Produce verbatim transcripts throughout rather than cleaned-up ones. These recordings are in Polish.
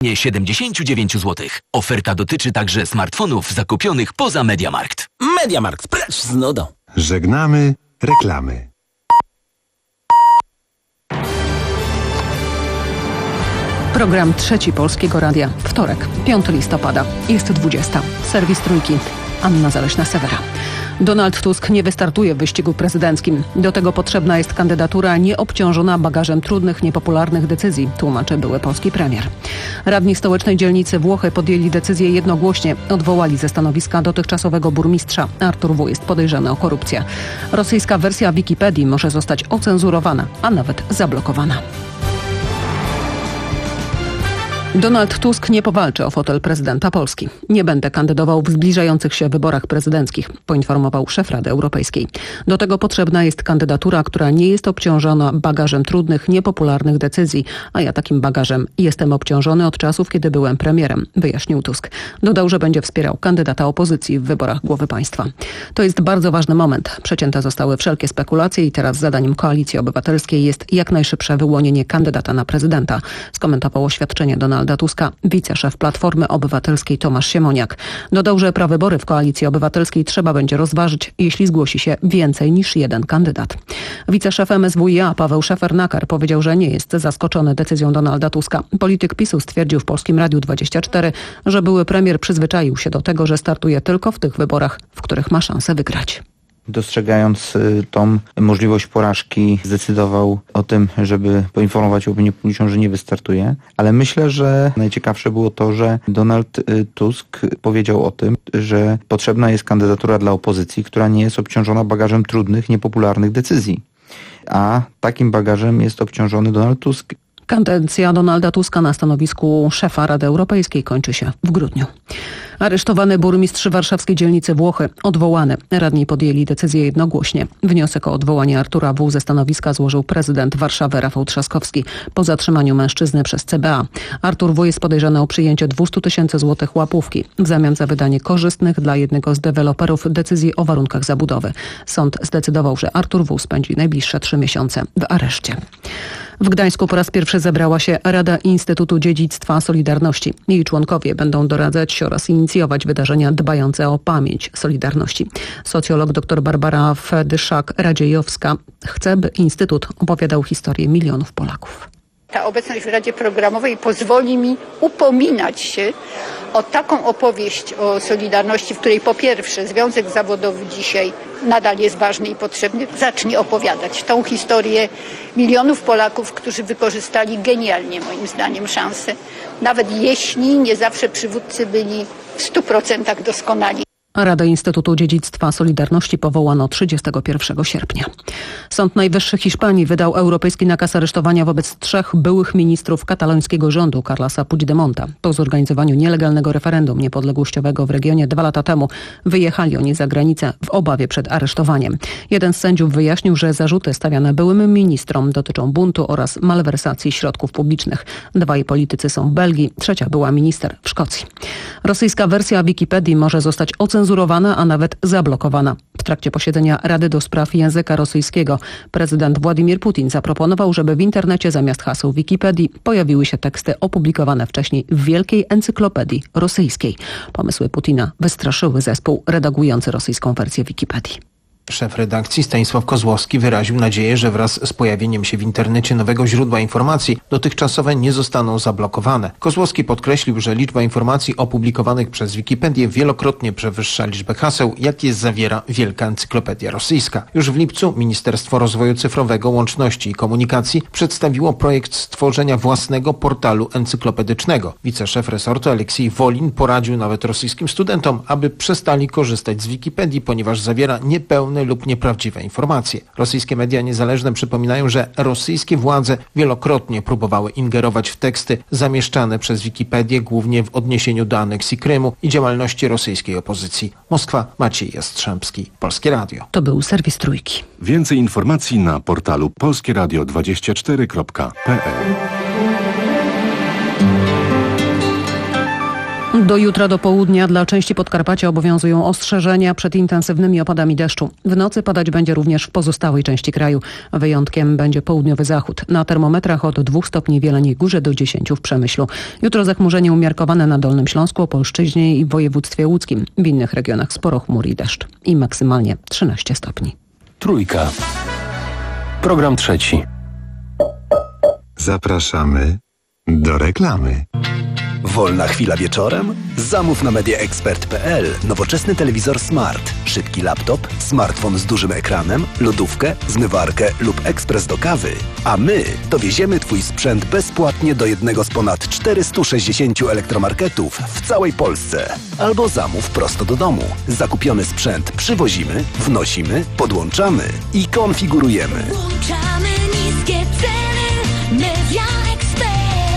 Nie siedemdziesiąt dziewięć złotych. Oferta dotyczy także smartfonów zakupionych poza MediaMarkt. MediaMarkt, precz z nudą. Żegnamy reklamy. Program Trzeci Polskiego Radia. Wtorek, piątego listopada. Jest dwudziesta. Serwis Trójki. Anna Zaleśna-Sewera. Donald Tusk nie wystartuje w wyścigu prezydenckim. Do tego potrzebna jest kandydatura nieobciążona bagażem trudnych, niepopularnych decyzji, tłumaczy były polski premier. Radni stołecznej dzielnicy Włochy podjęli decyzję jednogłośnie. Odwołali ze stanowiska dotychczasowego burmistrza. Artur W. jest podejrzany o korupcję. Rosyjska wersja Wikipedii może zostać ocenzurowana, a nawet zablokowana. Donald Tusk nie powalczy o fotel prezydenta Polski. Nie będę kandydował w zbliżających się wyborach prezydenckich, poinformował szef Rady Europejskiej. Do tego potrzebna jest kandydatura, która nie jest obciążona bagażem trudnych, niepopularnych decyzji, a ja takim bagażem jestem obciążony od czasów, kiedy byłem premierem, wyjaśnił Tusk. Dodał, że będzie wspierał kandydata opozycji w wyborach głowy państwa. To jest bardzo ważny moment. Przecięte zostały wszelkie spekulacje i teraz zadaniem Koalicji Obywatelskiej jest jak najszybsze wyłonienie kandydata na prezydenta, skomentował oświadczenie Donalda Tuska wiceszef Platformy Obywatelskiej Tomasz Siemoniak. Dodał, że prawybory w Koalicji Obywatelskiej trzeba będzie rozważyć, jeśli zgłosi się więcej niż jeden kandydat. Wiceszef M S W i A Paweł Szefer-Nakar powiedział, że nie jest zaskoczony decyzją Donalda Tuska. Polityk PiSu stwierdził w Polskim Radiu dwadzieścia cztery, że były premier przyzwyczaił się do tego, że startuje tylko w tych wyborach, w których ma szansę wygrać. Dostrzegając tą możliwość porażki, zdecydował o tym, żeby poinformować opinię publiczną, że nie wystartuje. Ale myślę, że najciekawsze było to, że Donald Tusk powiedział o tym, że potrzebna jest kandydatura dla opozycji, która nie jest obciążona bagażem trudnych, niepopularnych decyzji. A takim bagażem jest obciążony Donald Tusk. Kadencja Donalda Tuska na stanowisku szefa Rady Europejskiej kończy się w grudniu. Aresztowany burmistrz warszawskiej dzielnicy Włochy odwołany. Radni podjęli decyzję jednogłośnie. Wniosek o odwołanie Artura W. ze stanowiska złożył prezydent Warszawy Rafał Trzaskowski po zatrzymaniu mężczyzny przez C B A. Artur W. jest podejrzany o przyjęcie dwieście tysięcy złotych łapówki w zamian za wydanie korzystnych dla jednego z deweloperów decyzji o warunkach zabudowy. Sąd zdecydował, że Artur W. spędzi najbliższe trzy miesiące w areszcie. W Gdańsku po raz pierwszy zebrała się Rada Instytutu Dziedzictwa Solidarności. Jej członkowie będą doradzać oraz inicjować wydarzenia dbające o pamięć Solidarności. Socjolog dr Barbara Fedyszak-Radziejowska chce, by Instytut opowiadał historię milionów Polaków. Ta obecność w Radzie Programowej pozwoli mi upominać się o taką opowieść o Solidarności, w której po pierwsze Związek Zawodowy dzisiaj nadal jest ważny i potrzebny, zacznie opowiadać tą historię milionów Polaków, którzy wykorzystali genialnie moim zdaniem szansę, nawet jeśli nie zawsze przywódcy byli w stu procentach doskonali. Radę Instytutu Dziedzictwa Solidarności powołano trzydziestego pierwszego sierpnia. Sąd Najwyższy Hiszpanii wydał europejski nakaz aresztowania wobec trzech byłych ministrów katalońskiego rządu Carlesa Puigdemonta. Po zorganizowaniu nielegalnego referendum niepodległościowego w regionie dwa lata temu wyjechali oni za granicę w obawie przed aresztowaniem. Jeden z sędziów wyjaśnił, że zarzuty stawiane byłym ministrom dotyczą buntu oraz malwersacji środków publicznych. Dwaj politycy są w Belgii, trzecia była minister w Szkocji. Rosyjska wersja Wikipedii może zostać ocenzurowana cenzurowana, a nawet zablokowana. W trakcie posiedzenia Rady do Spraw Języka Rosyjskiego prezydent Władimir Putin zaproponował, żeby w internecie zamiast haseł Wikipedii pojawiły się teksty opublikowane wcześniej w Wielkiej Encyklopedii Rosyjskiej. Pomysły Putina wystraszyły zespół redagujący rosyjską wersję Wikipedii. Szef redakcji Stanisław Kozłowski wyraził nadzieję, że wraz z pojawieniem się w internecie nowego źródła informacji dotychczasowe nie zostaną zablokowane. Kozłowski podkreślił, że liczba informacji opublikowanych przez Wikipedię wielokrotnie przewyższa liczbę haseł, jakie zawiera Wielka Encyklopedia Rosyjska. Już w lipcu Ministerstwo Rozwoju Cyfrowego, Łączności i Komunikacji przedstawiło projekt stworzenia własnego portalu encyklopedycznego. Wiceszef resortu Aleksiej Wolin poradził nawet rosyjskim studentom, aby przestali korzystać z Wikipedii, ponieważ zawiera niepełne lub nieprawdziwe informacje. Rosyjskie media niezależne przypominają, że rosyjskie władze wielokrotnie próbowały ingerować w teksty zamieszczane przez Wikipedię, głównie w odniesieniu do aneksji Krymu i działalności rosyjskiej opozycji. Moskwa, Maciej Jastrzębski, Polskie Radio. To był serwis Trójki. Więcej informacji na portalu polskie radio dwadzieścia cztery kropka p l. Do jutra do południa dla części Podkarpacia obowiązują ostrzeżenia przed intensywnymi opadami deszczu. W nocy padać będzie również w pozostałej części kraju. Wyjątkiem będzie południowy zachód. Na termometrach od dwóch stopni w Jeleniej Górze do dziesięciu w Przemyślu. Jutro zachmurzenie umiarkowane na Dolnym Śląsku, Opolszczyźnie i w województwie łódzkim. W innych regionach sporo chmur i deszcz. I maksymalnie trzynaście stopni. Trójka. Program trzeci. Zapraszamy do reklamy. Wolna chwila wieczorem? Zamów na mediaexpert kropka p l nowoczesny telewizor smart, szybki laptop, smartfon z dużym ekranem, lodówkę, zmywarkę lub ekspres do kawy. A my dowieziemy Twój sprzęt bezpłatnie do jednego z ponad czterystu sześćdziesięciu elektromarketów w całej Polsce. Albo zamów prosto do domu. Zakupiony sprzęt przywozimy, wnosimy, podłączamy i konfigurujemy. Włączamy niskie ceny Media Expert.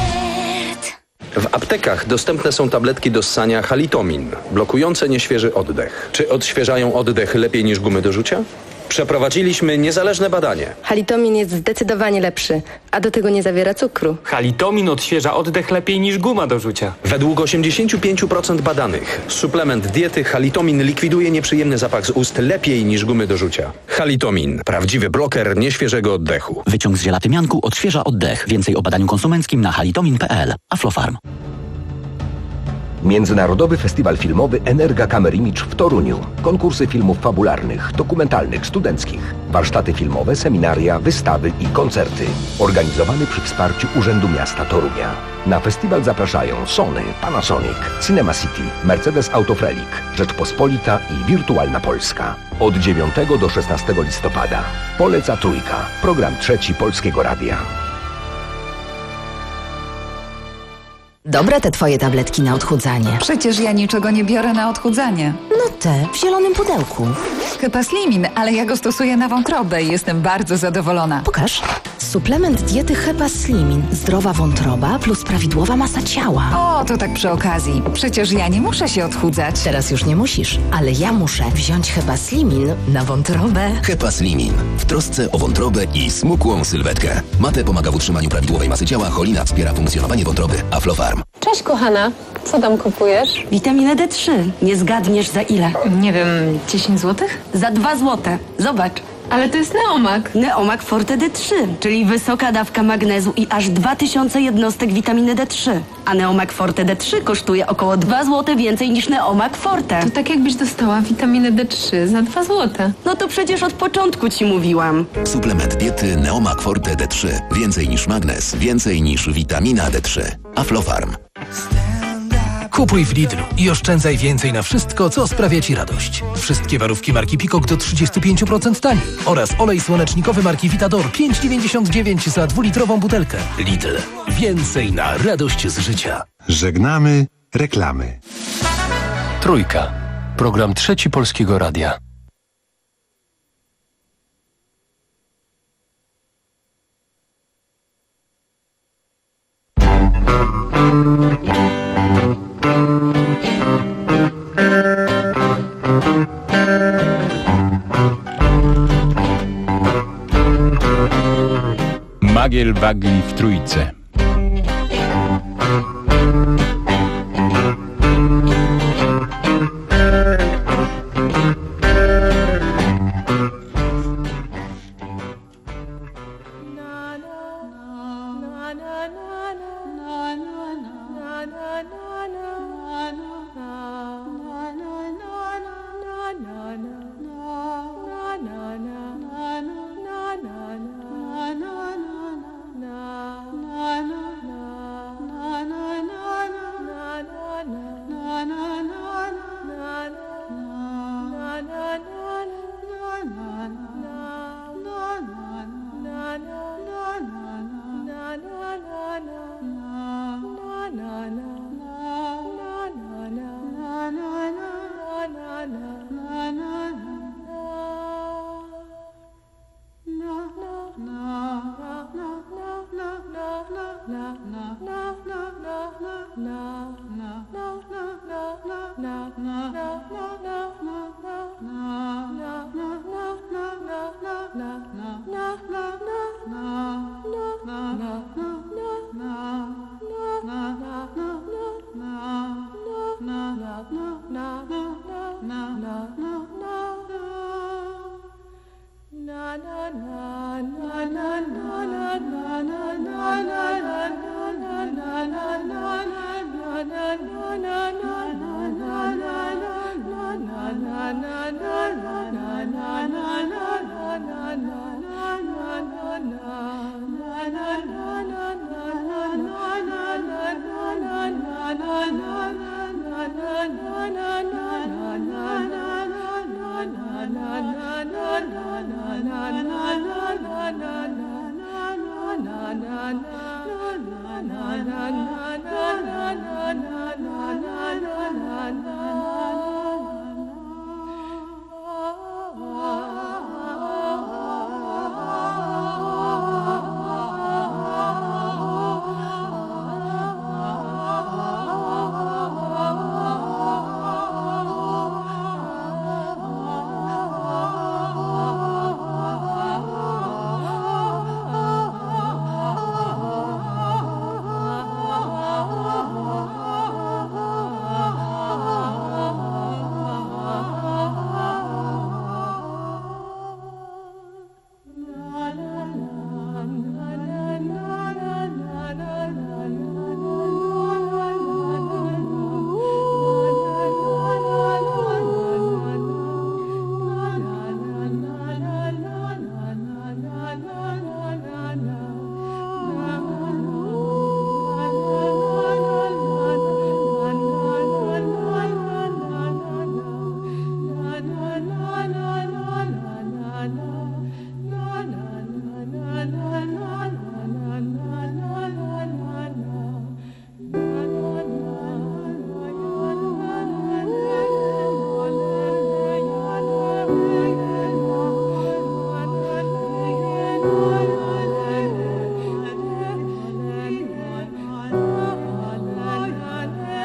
W aptekach dostępne są tabletki do ssania Halitomin, blokujące nieświeży oddech. Czy odświeżają oddech lepiej niż gumy do rzucia? Przeprowadziliśmy niezależne badanie. Halitomin jest zdecydowanie lepszy, a do tego nie zawiera cukru. Halitomin odświeża oddech lepiej niż guma do rzucia. Według osiemdziesiąt pięć procent badanych suplement diety Halitomin likwiduje nieprzyjemny zapach z ust lepiej niż gumy do rzucia. Halitomin. Prawdziwy bloker nieświeżego oddechu. Wyciąg z ziela tymianku odświeża oddech. Więcej o badaniu konsumenckim na halitomin kropka p l. Aflofarm. Międzynarodowy Festiwal Filmowy Energa Kamerimicz w Toruniu. Konkursy filmów fabularnych, dokumentalnych, studenckich. Warsztaty filmowe, seminaria, wystawy i koncerty. Organizowany przy wsparciu Urzędu Miasta Torunia. Na festiwal zapraszają Sony, Panasonic, Cinema City, Mercedes Autofrelik, Rzeczpospolita i Wirtualna Polska. Od dziewiątego do szesnastego listopada. Poleca Trójka. Program trzeci Polskiego Radia. Dobre te twoje tabletki na odchudzanie. Przecież ja niczego nie biorę na odchudzanie. No te, w zielonym pudełku. Hepaslimin, ale ja go stosuję na wątrobę i jestem bardzo zadowolona. Pokaż. Suplement diety Hepaslimin. Zdrowa wątroba plus prawidłowa masa ciała. O, to tak przy okazji. Przecież ja nie muszę się odchudzać. Teraz już nie musisz, ale ja muszę wziąć Hepaslimin na wątrobę. Hepaslimin. W trosce o wątrobę i smukłą sylwetkę. Mate pomaga w utrzymaniu prawidłowej masy ciała, cholina wspiera funkcjonowanie wątroby. Aflofarm. Cześć kochana, co tam kupujesz? Witaminę D trzy. Nie zgadniesz za ile? Nie wiem, dziesięć złotych? Za dwa złote. Zobacz. Ale to jest Neomak. Neomak Forte D trzy, czyli wysoka dawka magnezu i aż dwa tysiące jednostek witaminy D trzy. A Neomak Forte D trzy kosztuje około dwa złote więcej niż Neomak Forte. To tak jakbyś dostała witaminę D trzy za dwa złote. No to przecież od początku ci mówiłam. Suplement diety Neomak Forte D trzy. Więcej niż magnez, więcej niż witamina D trzy. Aflofarm. Kupuj w Lidlu i oszczędzaj więcej na wszystko, co sprawia Ci radość. Wszystkie warówki marki Peacock do trzydzieści pięć procent taniej oraz olej słonecznikowy marki Vitador pięć dziewięćdziesiąt dziewięć za dwulitrową butelkę. Lidl. Więcej na radość z życia. Żegnamy reklamy. Trójka. Program trzeci Polskiego Radia. Magiel Bagli w Trójce.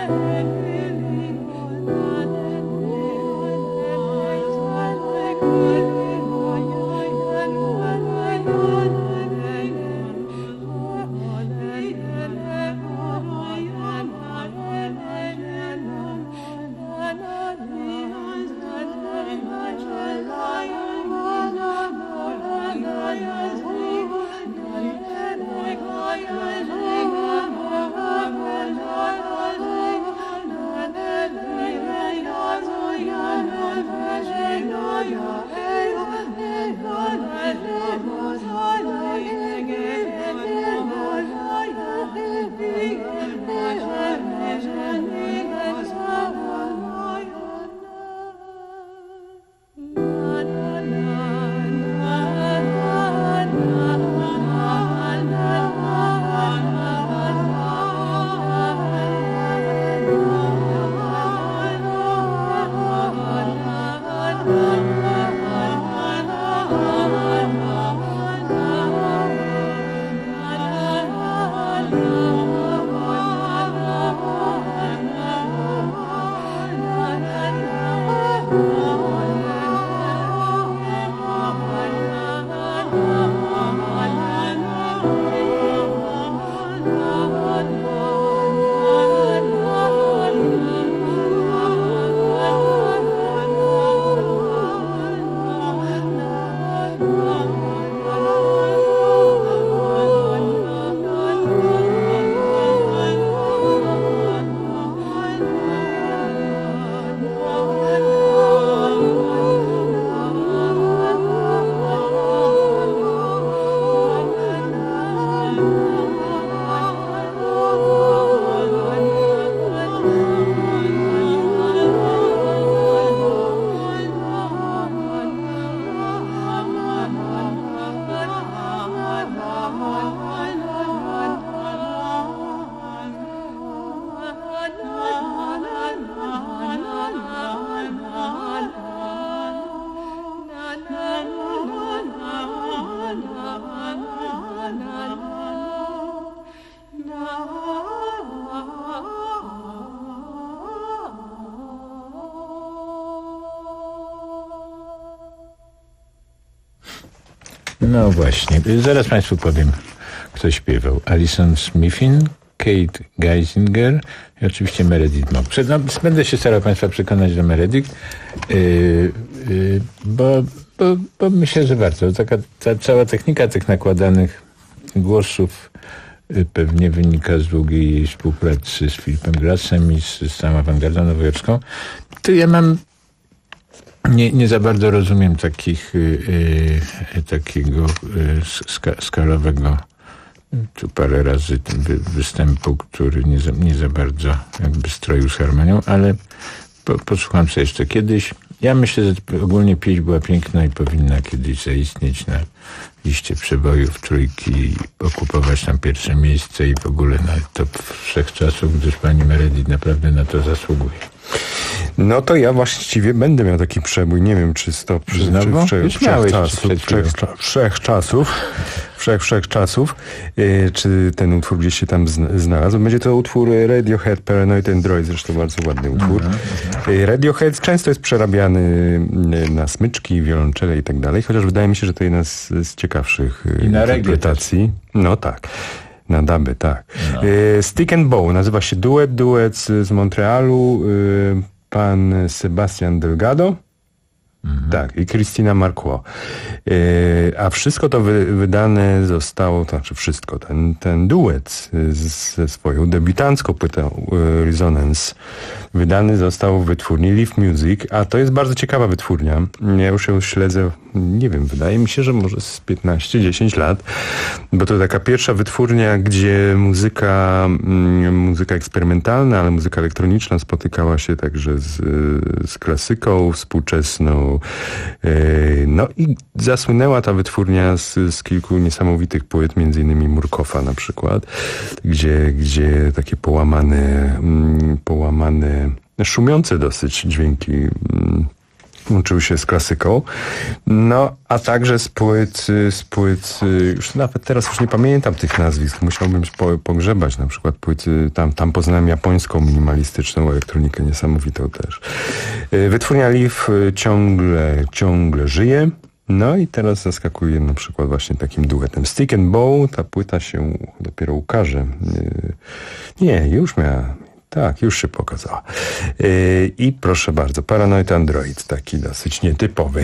No właśnie, zaraz Państwu powiem, kto śpiewał. Alison Smithin, Kate Geisinger i oczywiście Meredith Monk. Przed, no, będę się starał Państwa przekonać do Meredith, yy, yy, bo, bo, bo myślę, że warto. Taka ta cała technika tych nakładanych głosów yy, pewnie wynika z długiej jej współpracy z Philipem Glassem i z, z całą awangardą nowojorska. To ja mam Nie, nie za bardzo rozumiem takich, yy, takiego yy, ska, skalowego tu parę razy wy, występu, który nie za, nie za bardzo jakby stroił z harmonią, ale po, posłucham sobie jeszcze kiedyś. Ja myślę, że ogólnie pieśń była piękna i powinna kiedyś zaistnieć na liście przebojów trójki i okupować tam pierwsze miejsce i w ogóle na top wszechczasów, gdyż pani Meredith naprawdę na to zasługuje. No to ja właściwie będę miał taki przebój, nie wiem czy stop czy, Znowu? czy wszechczasów, wszechczasów, wszech, wszechczasów, yy, czy ten utwór gdzieś się tam znalazł. Będzie to utwór Radiohead, Paranoid Android, zresztą bardzo ładny utwór. Yy, Radiohead często jest przerabiany na smyczki, wiolonczele i tak dalej, chociaż wydaje mi się, że to jedna z, z ciekawszych yy, interpretacji. No tak. Na duby, tak. No. Yy, Stick and Bow nazywa się duet, duet z, z Montrealu. Yy, pan Sebastian Delgado. Mhm. Tak, i Christina Marquardt. Yy, a wszystko to wy, wydane zostało, to znaczy wszystko, ten, ten duet z, ze swoją debiutancką płytą yy, Resonance wydany został w wytwórni Leaf Music, a to jest bardzo ciekawa wytwórnia. Ja już ją śledzę, nie wiem, wydaje mi się, że może z piętnaście dziesięć lat, bo to taka pierwsza wytwórnia, gdzie muzyka, mm, muzyka eksperymentalna, ale muzyka elektroniczna spotykała się także z, z klasyką współczesną. Yy, no i zasłynęła ta wytwórnia z, z kilku niesamowitych płyt, między innymi Murkoffa na przykład, gdzie, gdzie takie połamane, mm, połamane, szumiące dosyć dźwięki mm, Łączyły się z klasyką. No, a także z płyt, z płyt, już nawet teraz już nie pamiętam tych nazwisk, musiałbym po, pogrzebać, na przykład płyty, tam, tam poznałem japońską minimalistyczną elektronikę, niesamowitą też. Wytwórnia Leaf ciągle, ciągle żyje. No i teraz zaskakuje na przykład właśnie takim duetem Stick and Bow. Ta płyta się dopiero ukaże. Nie, już miała... Tak, już się pokazała. Yy, I proszę bardzo, Paranoid Android, taki dosyć nietypowy.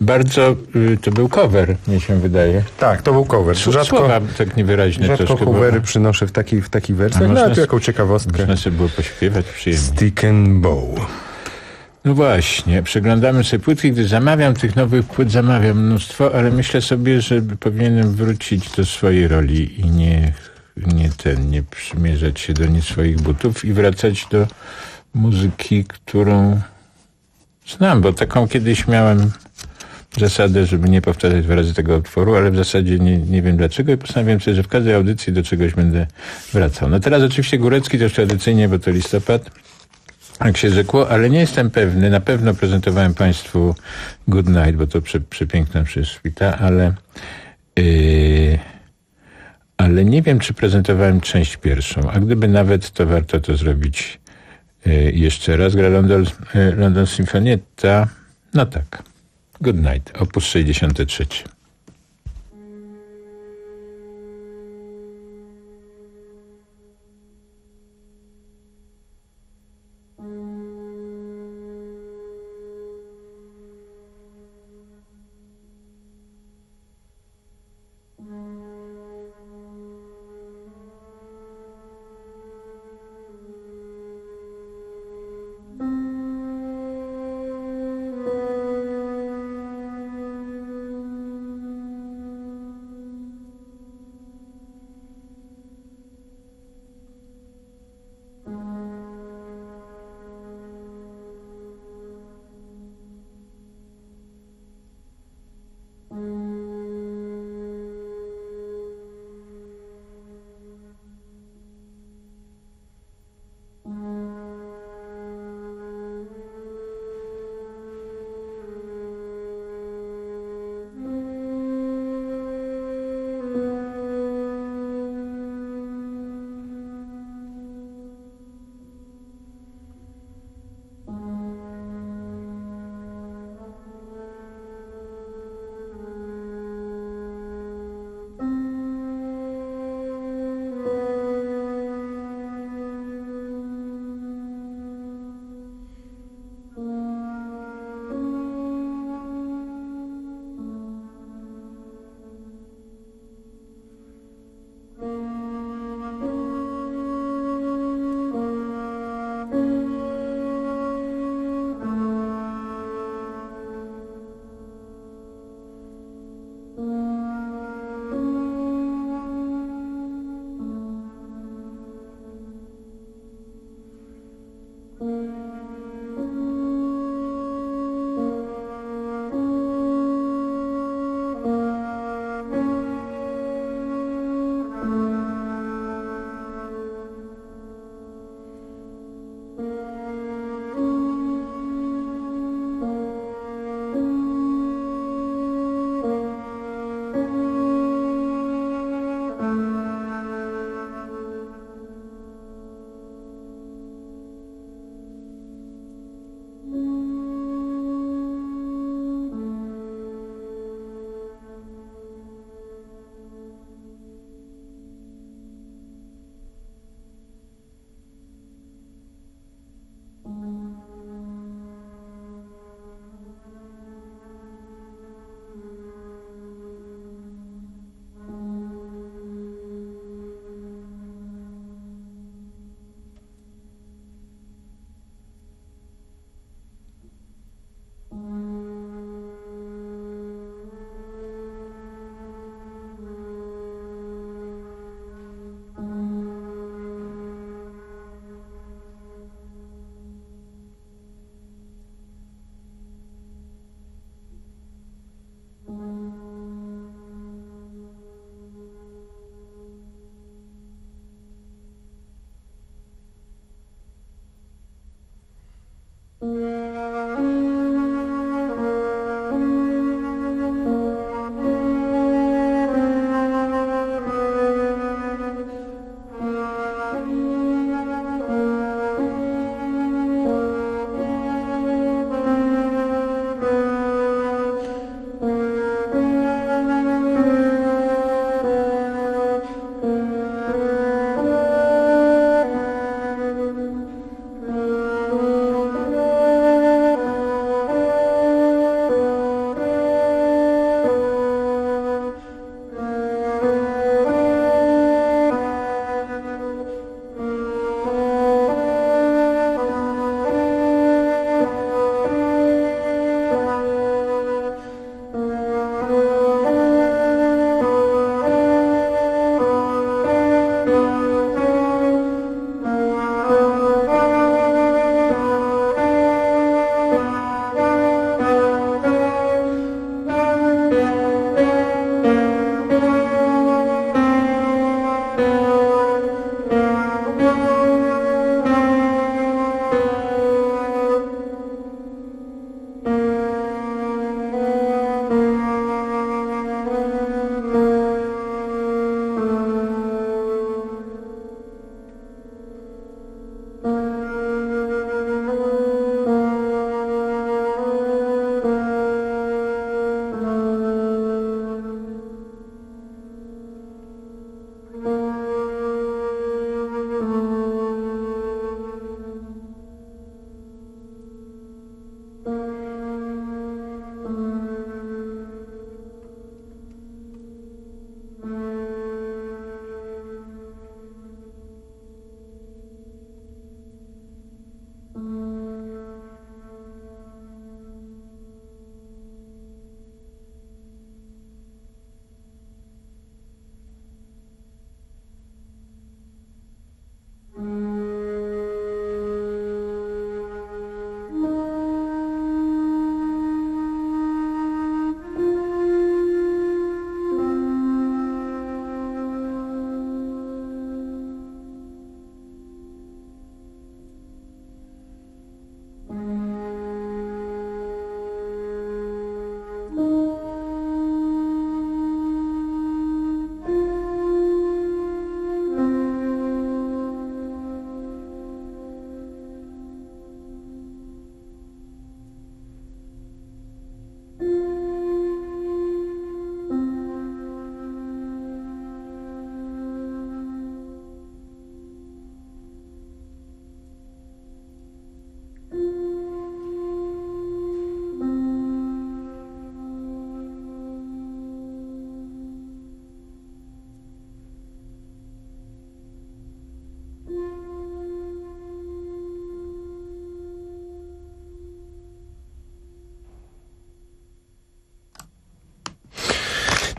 bardzo, y, to był cover, mnie się wydaje. Tak, to był cover. Rzadko, Słowa tak niewyraźne rzadko troszkę. covery było. przynoszę w takich w taki wersji, no ale to jaką ciekawostkę. Można sobie było pośpiewać przyjemnie. Stick and Bow. No właśnie, przeglądamy sobie płytki, gdy zamawiam tych nowych płyt, zamawiam mnóstwo, ale myślę sobie, że powinienem wrócić do swojej roli i nie, nie ten, nie przymierzać się do nie swoich butów i wracać do muzyki, którą znam, bo taką kiedyś miałem zasadę, żeby nie powtarzać dwa razy tego utworu, ale w zasadzie nie, nie wiem dlaczego i postanowiłem sobie, że w każdej audycji do czegoś będę wracał. No teraz oczywiście Górecki też tradycyjnie, bo to listopad, jak się rzekło, ale nie jestem pewny, na pewno prezentowałem Państwu Good Night, bo to prze, przepiękna przyszwita, ale yy, ale nie wiem, czy prezentowałem część pierwszą, a gdyby nawet, to warto to zrobić yy, jeszcze raz. Gra London, yy, London Sinfonietta, no tak, Good Night, opus sześćdziesiąty trzeci.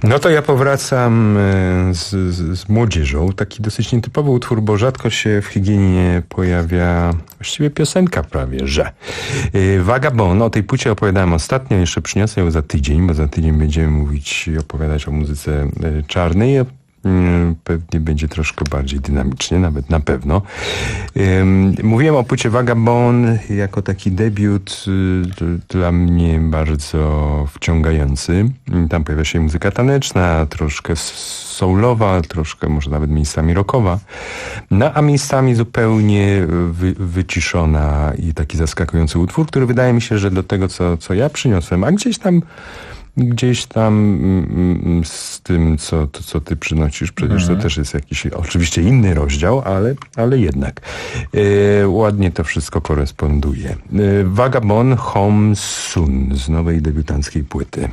No to ja powracam z, z, z młodzieżą. Taki dosyć nietypowy utwór, bo rzadko się w Higienie pojawia właściwie piosenka prawie, że. Vagabond, o tej płycie opowiadałem ostatnio, jeszcze przyniosę ją za tydzień, bo za tydzień będziemy mówić i opowiadać o muzyce czarnej. Pewnie będzie troszkę bardziej dynamicznie, nawet na pewno. Mówiłem o płycie Vagabond jako taki debiut dla mnie bardzo wciągający. Tam pojawia się muzyka taneczna, troszkę soulowa, troszkę może nawet miejscami rockowa, no a miejscami zupełnie wy, wyciszona i taki zaskakujący utwór, który wydaje mi się, że do tego, co, co ja przyniosłem, a gdzieś tam Gdzieś tam mm, z tym, co, to, co ty przynosisz, przecież mhm. to też jest jakiś oczywiście inny rozdział, ale, ale jednak e, ładnie to wszystko koresponduje. E, Vagabond Home Soon z nowej debiutanckiej płyty.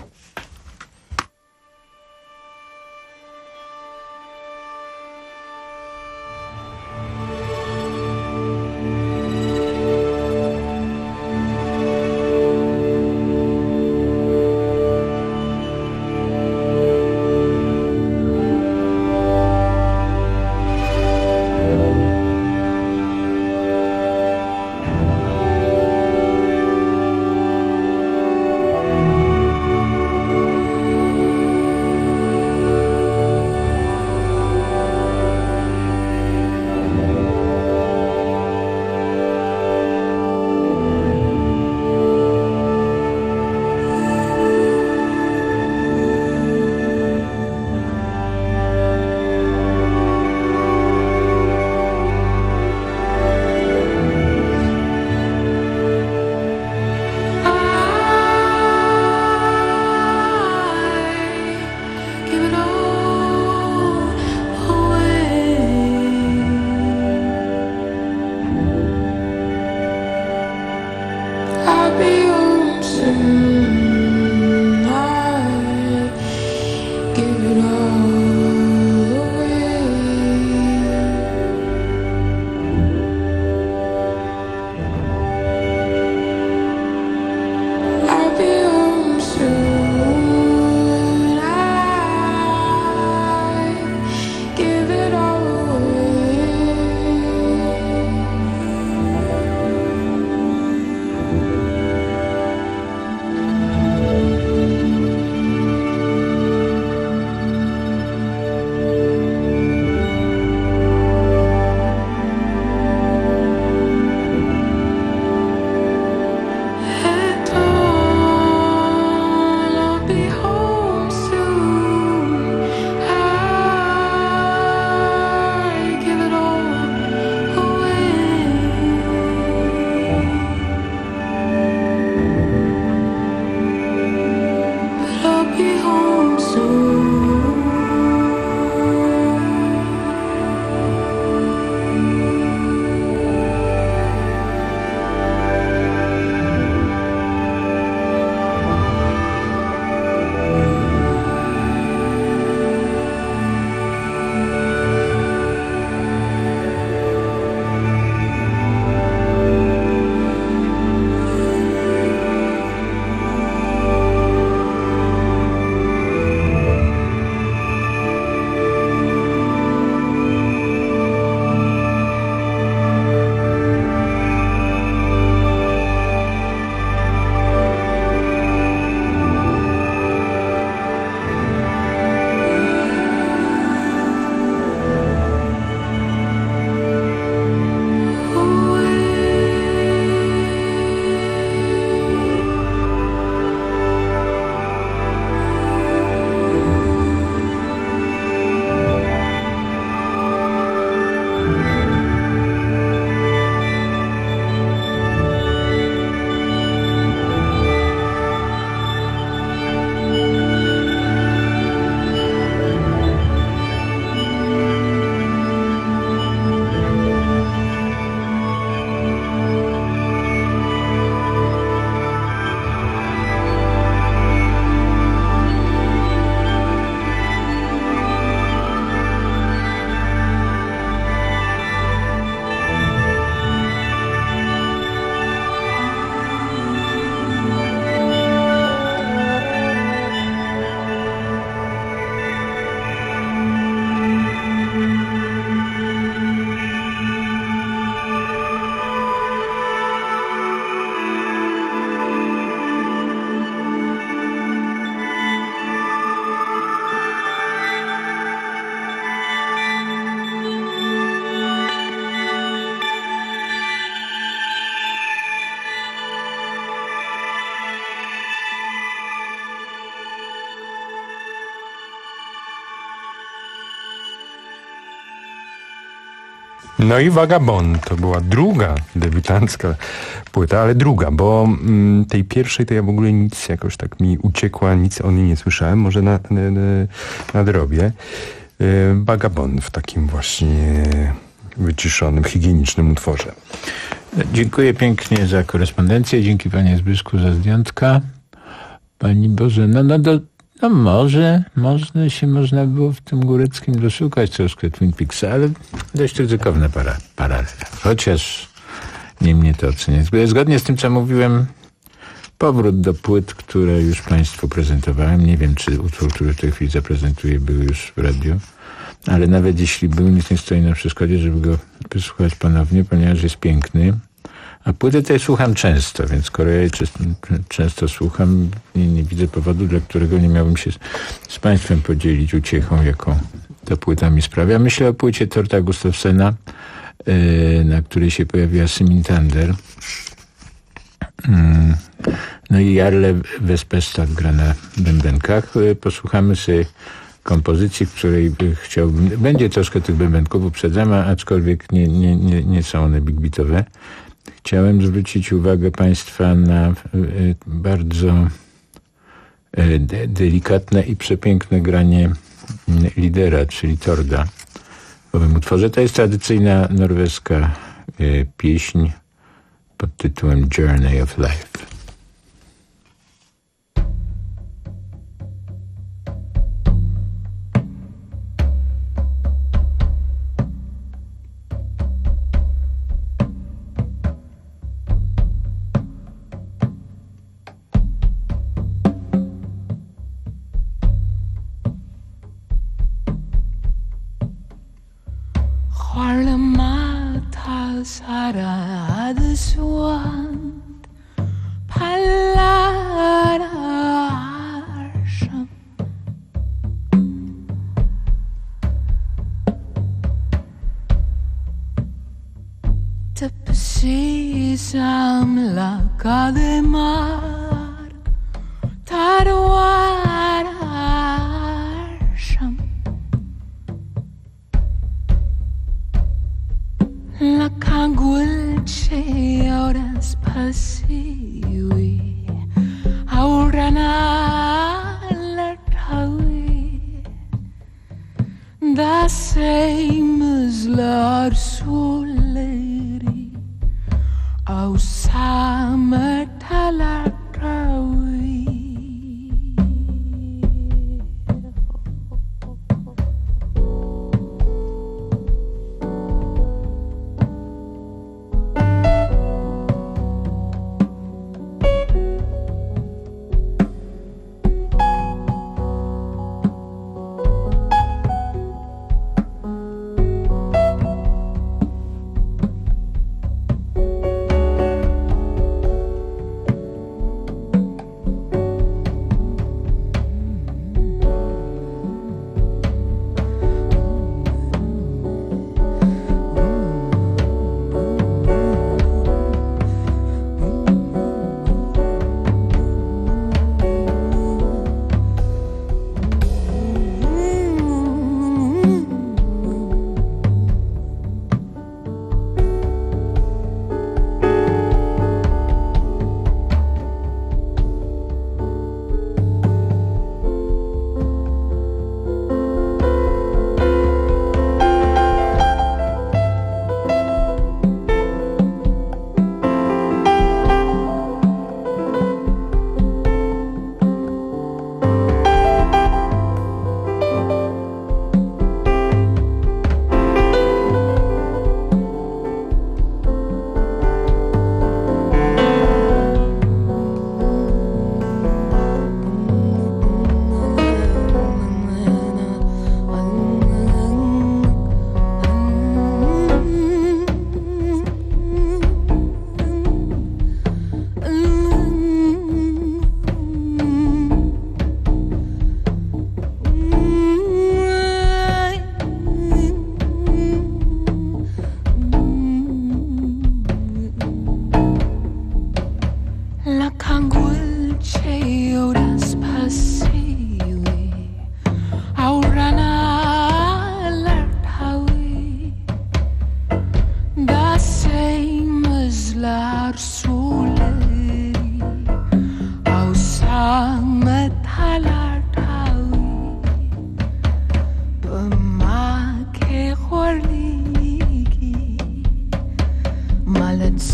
No i Vagabond to była druga debiutancka płyta, ale druga, bo mm, tej pierwszej to ja w ogóle nic jakoś tak mi uciekła, nic o niej nie słyszałem, może na, na, nadrobię. Vagabond w takim właśnie wyciszonym, higienicznym utworze. Dziękuję pięknie za korespondencję, dzięki panie Zbyszku za zdjętka. Pani Bożena, no do No może, można się można było w tym Góreckim doszukać troszkę Twin Peaksa, ale dość ryzykowna para, paralela. Chociaż nie mnie to oceniać. Zgodnie z tym, co mówiłem, powrót do płyt, które już Państwu prezentowałem. Nie wiem, czy utwór, który w tej chwili zaprezentuję, był już w radiu, ale nawet jeśli był, nic nie stoi na przeszkodzie, żeby go wysłuchać ponownie, ponieważ jest piękny. A płyty tej słucham często, więc skoro ja często słucham, nie, nie widzę powodu, dla którego nie miałbym się z, z Państwem podzielić uciechą, jaką ta płyta mi sprawia. Myślę o płycie Torta Gustafsena, yy, na której się pojawiła Simin Thunder. Yy, no i Jarle Vespestad gra na bębenkach. Yy, posłuchamy sobie kompozycji, w której chciałbym... Będzie troszkę tych bębenków, uprzedzam, aczkolwiek nie, nie, nie, nie są one big beatowe. Chciałem zwrócić uwagę Państwa na y, bardzo y, de, delikatne i przepiękne granie y, lidera, czyli Torda w owym utworze. To jest tradycyjna norweska y, pieśń pod tytułem Journey of Life.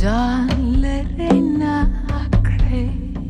Giallerina acre.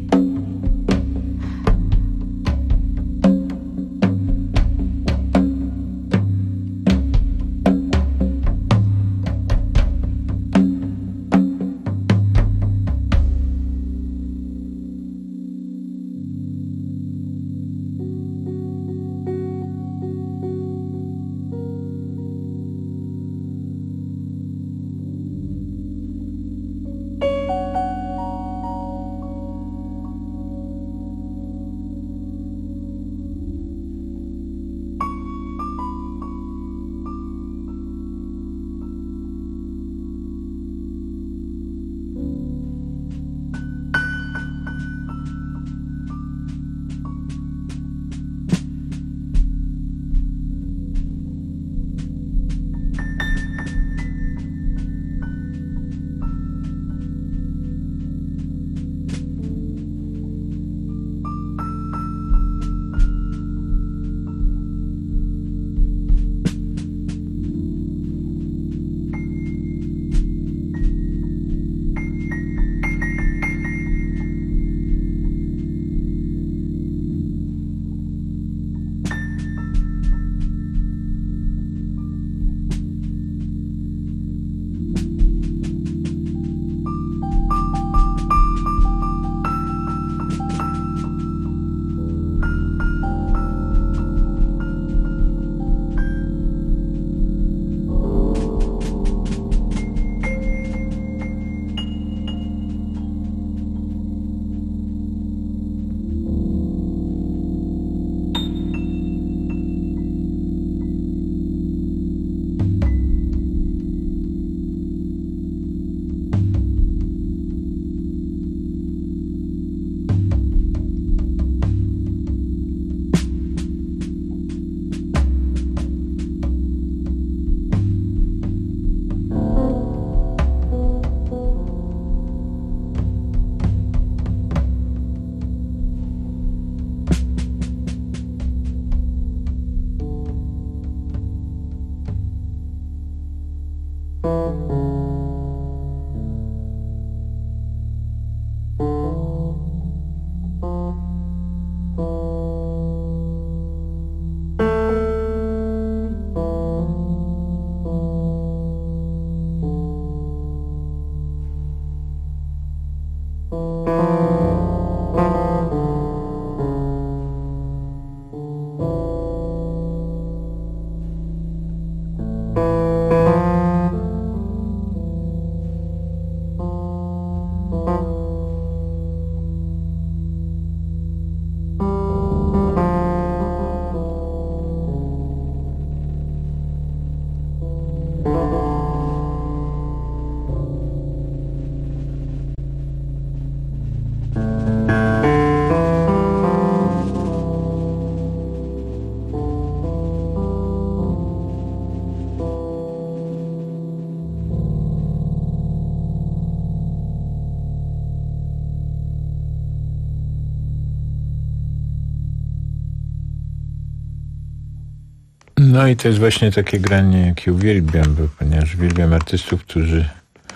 No i to jest właśnie takie granie, jakie uwielbiam, bo ponieważ uwielbiam artystów, którzy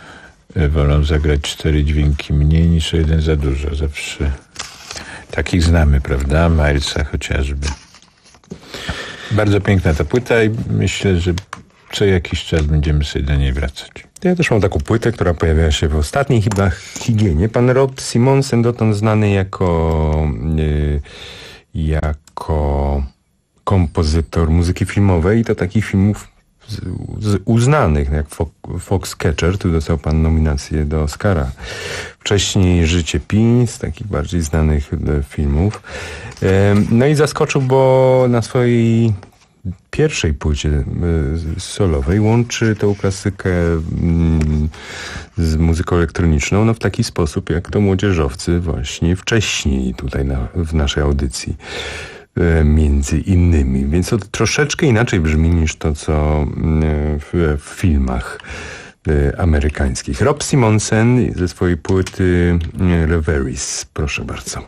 wolą zagrać cztery dźwięki mniej niż jeden za dużo. Zawsze takich znamy, prawda? Milesa chociażby. Bardzo piękna ta płyta i myślę, że co jakiś czas będziemy sobie do niej wracać. Ja też mam taką płytę, która pojawia się w ostatniej chyba higienie. Pan Rob Simonsen, dotąd znany jako yy, jako kompozytor muzyki filmowej i to takich filmów z, z uznanych, jak Foxcatcher, tu dostał pan nominację do Oscara. Wcześniej Życie Pi, z takich bardziej znanych filmów. No i zaskoczył, bo na swojej pierwszej płycie solowej łączy tę klasykę z muzyką elektroniczną, no w taki sposób, jak to młodzieżowcy właśnie wcześniej tutaj na, w naszej audycji. Między innymi, więc to troszeczkę inaczej brzmi niż to, co w, w filmach amerykańskich. Rob Simonsen ze swojej płyty Reveries. Proszę bardzo.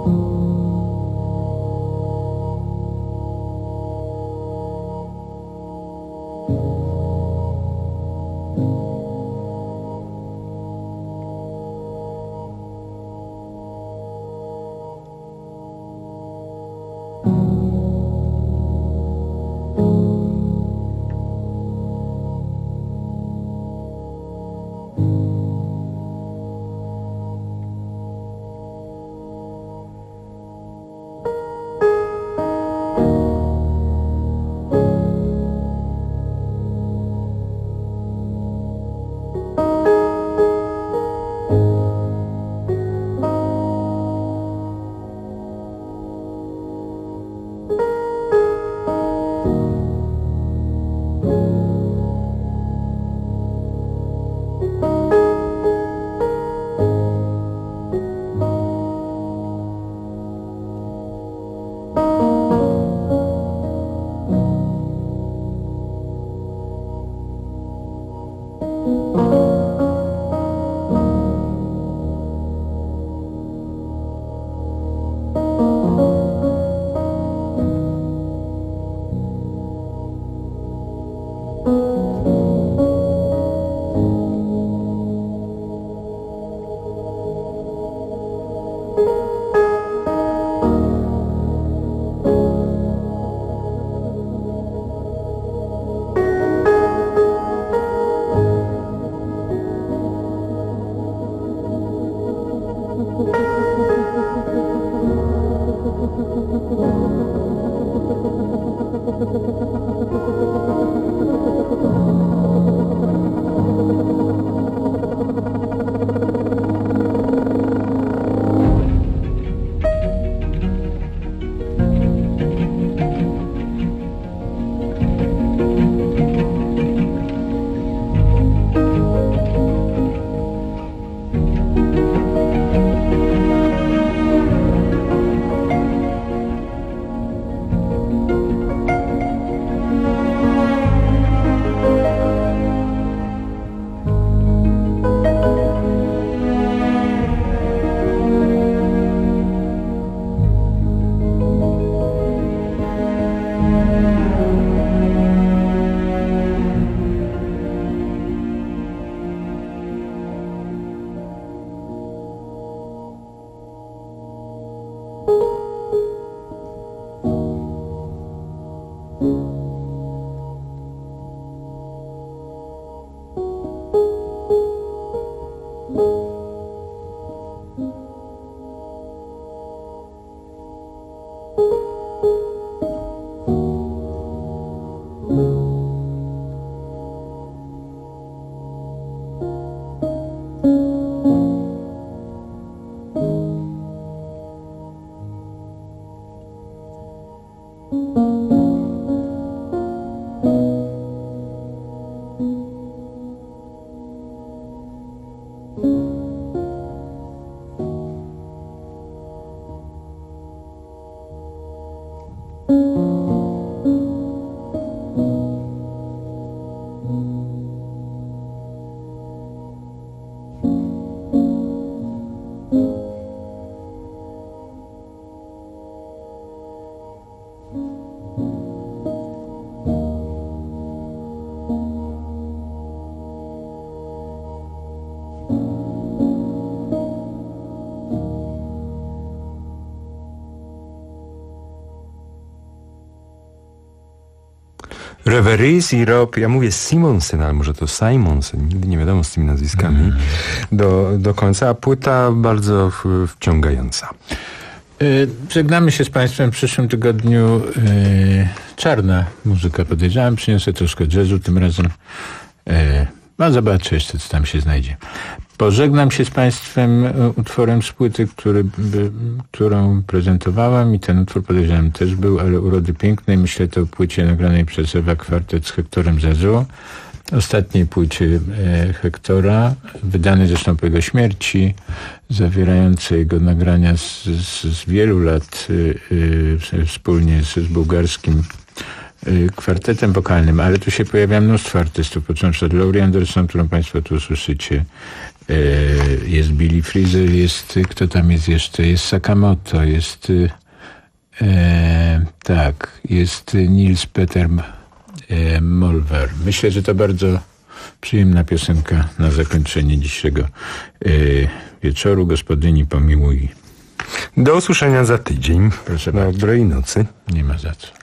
Reveries i Rob, ja mówię Simonsen, ale może to Simonsen, nigdy nie wiadomo z tymi nazwiskami, mm. do, do końca, a płyta bardzo w, wciągająca. Yy, żegnamy się z Państwem w przyszłym tygodniu. Yy, czarna muzyka, podejrzewam, przyniosę troszkę jazzu tym razem. Yy, no zobaczę jeszcze, co tam się znajdzie. Pożegnam się z Państwem utworem z płyty, który, by, którą prezentowałem i ten utwór podejrzewam też był, ale urody pięknej. Myślę to o płycie nagranej przez Ewa Kwartet z Hektorem Zazo. Ostatniej płycie e, Hektora, wydanej zresztą po jego śmierci, zawierającej jego nagrania z, z, z wielu lat e, e, wspólnie z, z bułgarskim e, kwartetem wokalnym, ale tu się pojawia mnóstwo artystów, począwszy od Laurie Anderson, którą Państwo tu usłyszycie, Jest Billy Freezer, jest, kto tam jest jeszcze? Jest Sakamoto, jest e, tak, jest Nils Peter e, Molver. Myślę, że to bardzo przyjemna piosenka na zakończenie dzisiejszego e, wieczoru. Gospodyni pomiłuj. Do usłyszenia za tydzień. Proszę na dobrej nocy. Nie ma za co.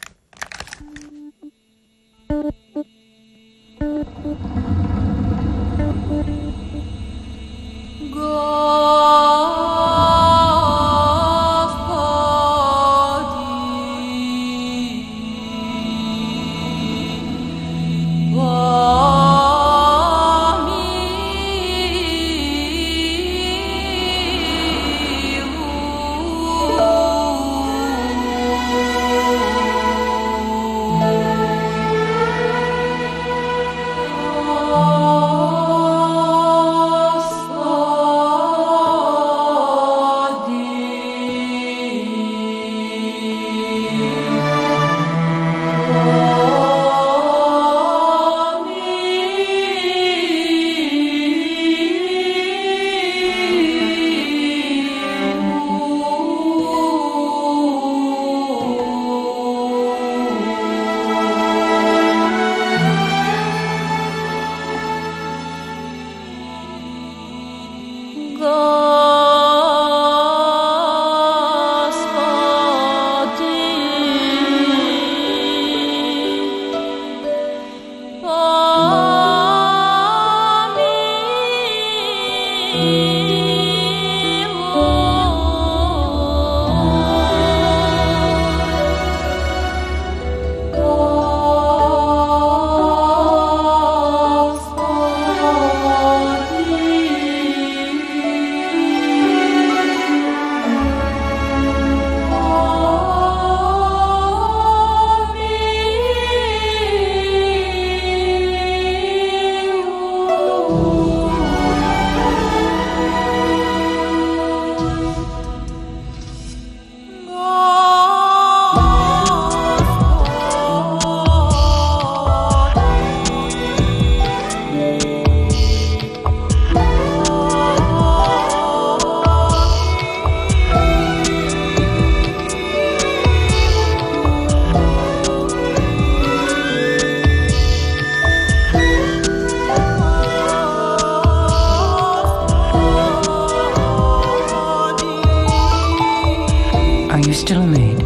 Still a maid,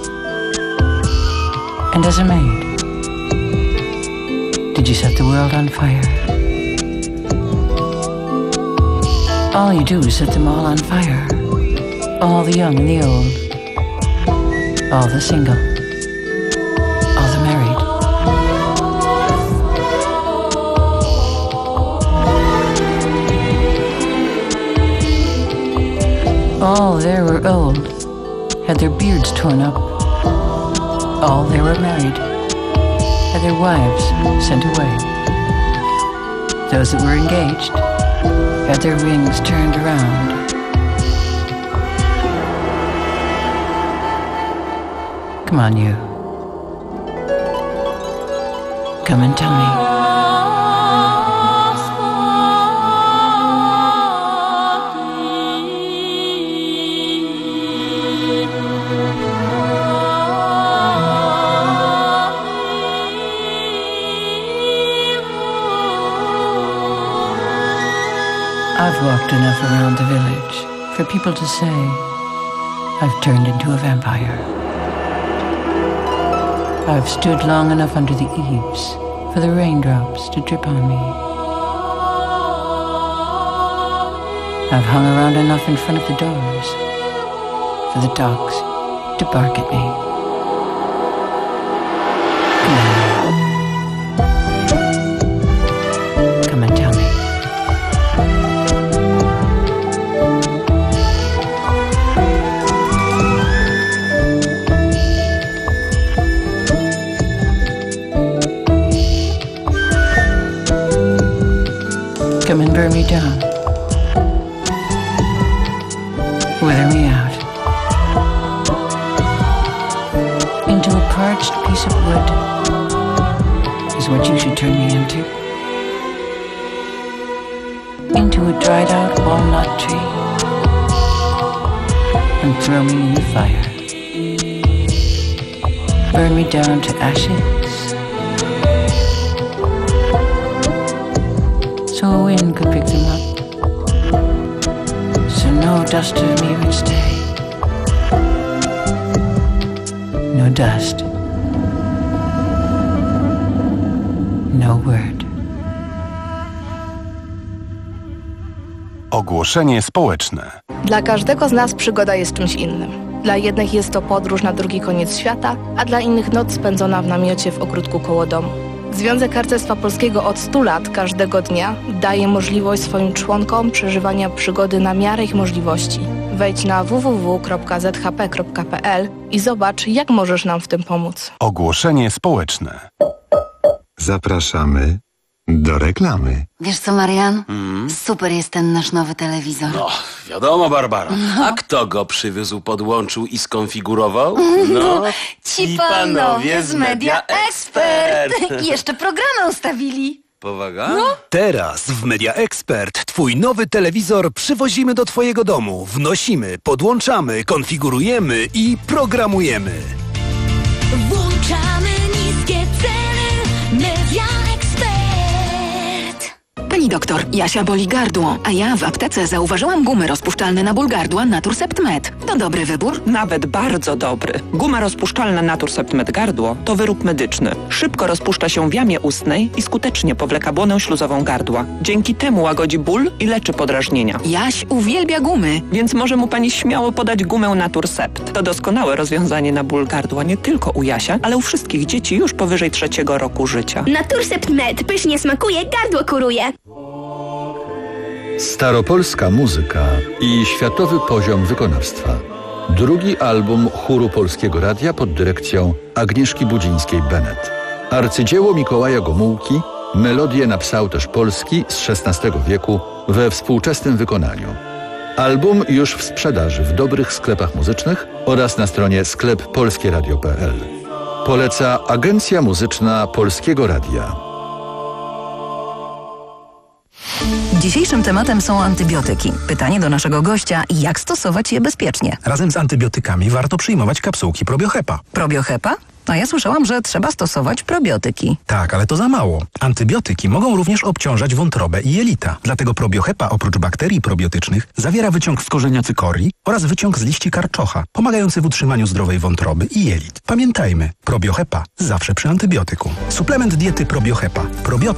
and as a maid, did you set the world on fire? All you do is set them all on fire, all the young and the old, all the single, all the married. All there were old, had their beards torn up. All they were married, had their wives sent away. Those that were engaged had their rings turned around. Come on, you. Come and tell me. I've walked enough around the village for people to say I've turned into a vampire. I've stood long enough under the eaves for the raindrops to drip on me. I've hung around enough in front of the doors for the dogs to bark at me. Come and tell me. Come and burn me down. Wither me out. Into a parched piece of wood is what you should turn me into. into a dried out walnut tree and throw me in the fire. Burn me down to ashes so a wind could pick them up, so no dust of me would stay. No dust, no word. Ogłoszenie społeczne. Dla każdego z nas przygoda jest czymś innym. Dla jednych jest to podróż na drugi koniec świata, a dla innych noc spędzona w namiocie w ogródku koło domu. Związek Harcerstwa Polskiego od stu lat każdego dnia daje możliwość swoim członkom przeżywania przygody na miarę ich możliwości. Wejdź na w w w kropka z h p kropka p l i zobacz, jak możesz nam w tym pomóc. Ogłoszenie społeczne. Zapraszamy do reklamy. Wiesz co, Marian? Mm. Super jest ten nasz nowy telewizor. No, wiadomo, Barbara. No. A kto go przywiózł, podłączył i skonfigurował? No, ci panowie z Media Expert. I jeszcze programy ustawili. Powaga? No. Teraz w Media Expert twój nowy telewizor przywozimy do twojego domu. Wnosimy, podłączamy, konfigurujemy i programujemy. Włączamy niskie ceny. Media Expert. Pani doktor, Jasia boli gardło, a ja w aptece zauważyłam gumy rozpuszczalne na ból gardła Naturcept Med. To dobry wybór? Nawet bardzo dobry. Guma rozpuszczalna Naturcept Med gardło to wyrób medyczny. Szybko rozpuszcza się w jamie ustnej i skutecznie powleka błonę śluzową gardła. Dzięki temu łagodzi ból i leczy podrażnienia. Jaś uwielbia gumy. Więc może mu pani śmiało podać gumę Naturcept. To doskonałe rozwiązanie na ból gardła nie tylko u Jasia, ale u wszystkich dzieci już powyżej trzeciego roku życia. Naturcept Med pysznie smakuje, gardło kuruje. Staropolska muzyka i światowy poziom wykonawstwa. Drugi album chóru Polskiego Radia pod dyrekcją Agnieszki Budzińskiej-Bennett. Arcydzieło Mikołaja Gomułki, melodie napisał też Polski z szesnastego wieku we współczesnym wykonaniu. Album już w sprzedaży w dobrych sklepach muzycznych oraz na stronie sklep polskieradio kropka p l. Poleca Agencja Muzyczna Polskiego Radia. Dzisiejszym tematem są antybiotyki. Pytanie do naszego gościa, jak stosować je bezpiecznie? Razem z antybiotykami warto przyjmować kapsułki Probiohepa. Probiohepa? A ja słyszałam, że trzeba stosować probiotyki. Tak, ale to za mało. Antybiotyki mogą również obciążać wątrobę i jelita. Dlatego Probiohepa oprócz bakterii probiotycznych zawiera wyciąg z korzenia cykorii oraz wyciąg z liści karczocha, pomagający w utrzymaniu zdrowej wątroby i jelit. Pamiętajmy, Probiohepa zawsze przy antybiotyku. Suplement diety Probiohepa. Probiotyk